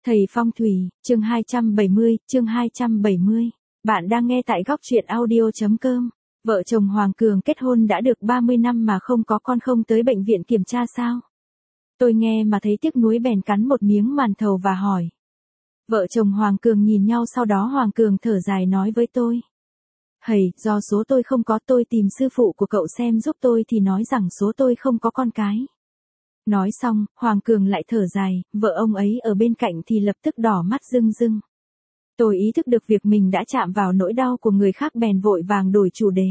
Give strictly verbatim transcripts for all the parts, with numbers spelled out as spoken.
Thầy Phong Thủy, chương hai trăm bảy mươi, chương hai trăm bảy mươi. Bạn đang nghe tại góc truyện audio chấm com. Vợ chồng Hoàng Cường kết hôn đã được ba mươi năm mà không có con, không tới bệnh viện kiểm tra sao? Tôi nghe mà thấy tiếc nuối bèn cắn một miếng màn thầu và hỏi. Vợ chồng Hoàng Cường nhìn nhau, sau đó Hoàng Cường thở dài nói với tôi. Hầy, do số tôi không có, tôi tìm sư phụ của cậu xem giúp tôi thì nói rằng số tôi không có con cái. Nói xong, Hoàng Cường lại thở dài, vợ ông ấy ở bên cạnh thì lập tức đỏ mắt rưng rưng. Tôi ý thức được việc mình đã chạm vào nỗi đau của người khác bèn vội vàng đổi chủ đề.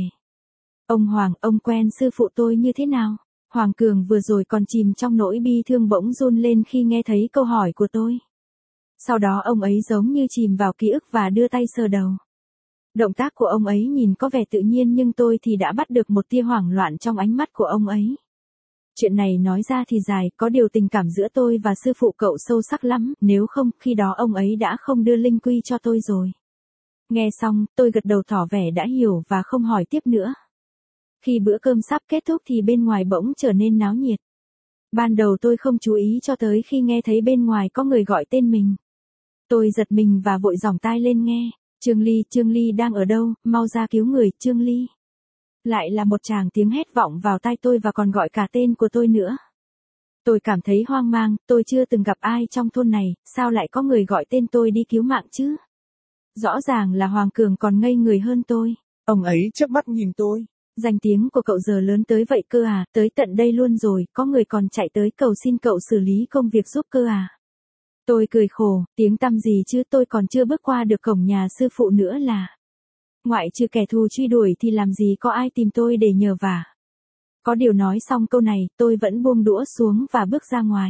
Ông Hoàng, ông quen sư phụ tôi như thế nào? Hoàng Cường vừa rồi còn chìm trong nỗi bi thương bỗng run lên khi nghe thấy câu hỏi của tôi. Sau đó ông ấy giống như chìm vào ký ức và đưa tay sờ đầu. Động tác của ông ấy nhìn có vẻ tự nhiên nhưng tôi thì đã bắt được một tia hoảng loạn trong ánh mắt của ông ấy. Chuyện này nói ra thì dài, có điều tình cảm giữa tôi và sư phụ cậu sâu sắc lắm, nếu không, khi đó ông ấy đã không đưa linh quy cho tôi rồi. Nghe xong, tôi gật đầu tỏ vẻ đã hiểu và không hỏi tiếp nữa. Khi bữa cơm sắp kết thúc thì bên ngoài bỗng trở nên náo nhiệt. Ban đầu tôi không chú ý cho tới khi nghe thấy bên ngoài có người gọi tên mình. Tôi giật mình và vội giỏng tai lên nghe. Trương Ly, Trương Ly đang ở đâu, mau ra cứu người, Trương Ly. Lại là một tràng tiếng hét vọng vào tai tôi và còn gọi cả tên của tôi nữa. Tôi cảm thấy hoang mang, tôi chưa từng gặp ai trong thôn này, sao lại có người gọi tên tôi đi cứu mạng chứ? Rõ ràng là Hoàng Cường còn ngây người hơn tôi. Ông ấy chớp mắt nhìn tôi. Danh tiếng của cậu giờ lớn tới vậy cơ à, tới tận đây luôn rồi, có người còn chạy tới cầu xin cậu xử lý công việc giúp cơ à? Tôi cười khổ, tiếng tăm gì chứ, tôi còn chưa bước qua được cổng nhà sư phụ nữa là. Ngoại trừ kẻ thù truy đuổi thì làm gì có ai tìm tôi để nhờ vả. Có điều nói xong câu này, tôi vẫn buông đũa xuống và bước ra ngoài.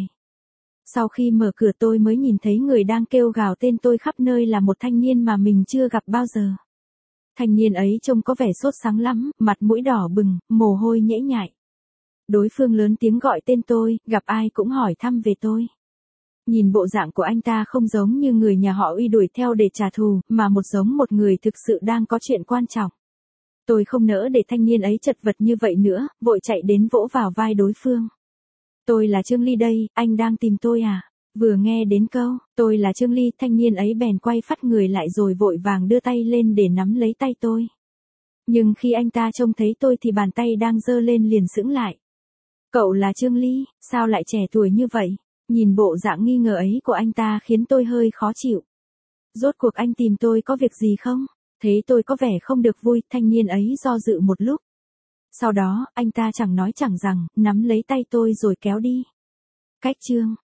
Sau khi mở cửa tôi mới nhìn thấy người đang kêu gào tên tôi khắp nơi là một thanh niên mà mình chưa gặp bao giờ. Thanh niên ấy trông có vẻ sốt sắng lắm, mặt mũi đỏ bừng, mồ hôi nhễ nhại. Đối phương lớn tiếng gọi tên tôi, gặp ai cũng hỏi thăm về tôi. Nhìn bộ dạng của anh ta không giống như người nhà họ Uy đuổi theo để trả thù, mà một giống một người thực sự đang có chuyện quan trọng. Tôi không nỡ để thanh niên ấy chật vật như vậy nữa, vội chạy đến vỗ vào vai đối phương. Tôi là Trương Ly đây, anh đang tìm tôi à? Vừa nghe đến câu, tôi là Trương Ly, thanh niên ấy bèn quay phắt người lại rồi vội vàng đưa tay lên để nắm lấy tay tôi. Nhưng khi anh ta trông thấy tôi thì bàn tay đang giơ lên liền sững lại. Cậu là Trương Ly, sao lại trẻ tuổi như vậy? Nhìn bộ dạng nghi ngờ ấy của anh ta khiến tôi hơi khó chịu. Rốt cuộc anh tìm tôi có việc gì không? Thấy tôi có vẻ không được vui, thanh niên ấy do dự một lúc. Sau đó, anh ta chẳng nói chẳng rằng, nắm lấy tay tôi rồi kéo đi. Cách chương.